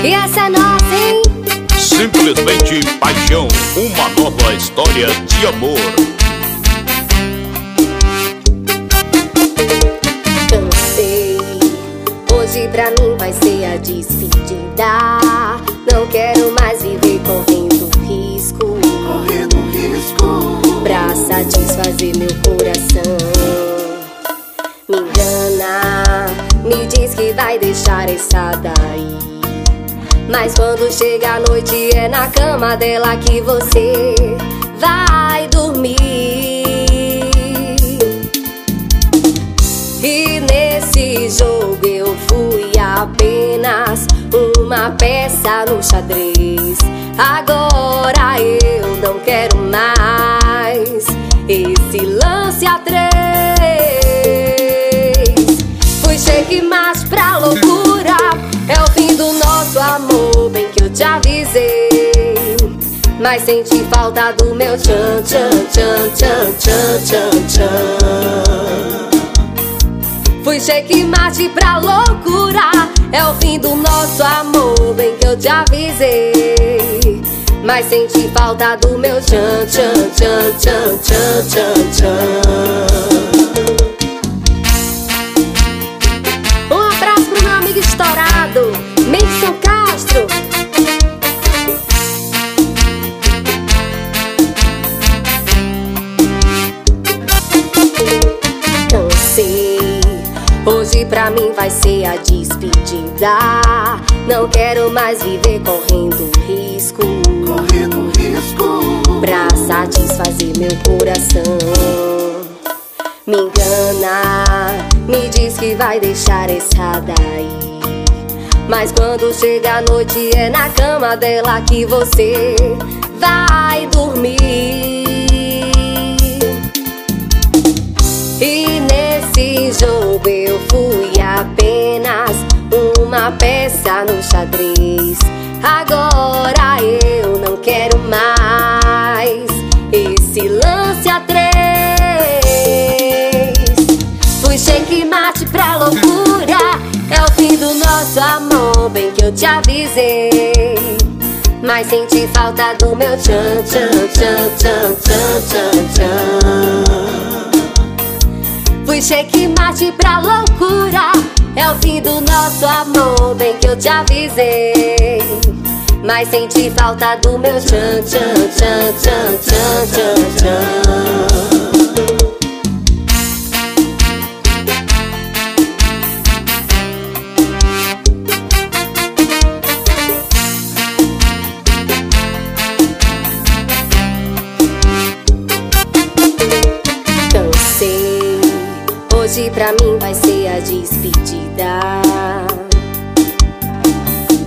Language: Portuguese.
E essa é nossa, hein? Simplesmente paixão, uma nova história de amor. Cansei, hoje pra mim vai ser a despedida. Não quero mais viver correndo risco pra satisfazer meu coração. Me engana, me diz que vai deixar essa daí, mas quando chega a noite é na cama dela que você vai dormir. E nesse jogo eu fui apenas uma peça no xadrez. Agora eu não quero mais esse lance a três. Fui checkmate pra loucura, é o fim do nosso amor, bem que eu te avisei. Mas senti falta do meu tchan, tchan, tchan, tchan, tchan, tchan, tchan. Fui checkmate pra loucura, é o fim do nosso amor, bem que eu te avisei. Mas senti falta do meu tchan, tchan, tchan, tchan, tchan, tchan, tchan. Um abraço pro meu amigo estourado, Menson Castro. Cansei, hoje pra mim vai ser a despedida. Não quero mais viver correndo risco pra satisfazer meu coração. Me engana, me diz que vai deixar essa daí, mas quando chega a noite é na cama dela que você vai dormir. E nesse jogo eu fui apenas uma peça no xadrez. Agora eu não quero mais esse lance a três. Fui checkmate pra loucura, é o fim do nosso amor, bem que eu te avisei. Mas senti falta do meu tchan, tchan, tchan, tchan, tchan, tchan, tchan. Fui checkmate pra loucura, é o fim do nosso amor, bem que eu te avisei. Mas senti falta do meu tchan, tchan, tchan, tchan, tchan, tchan, tchan. Cansei, hoje pra mim vai ser a despedida.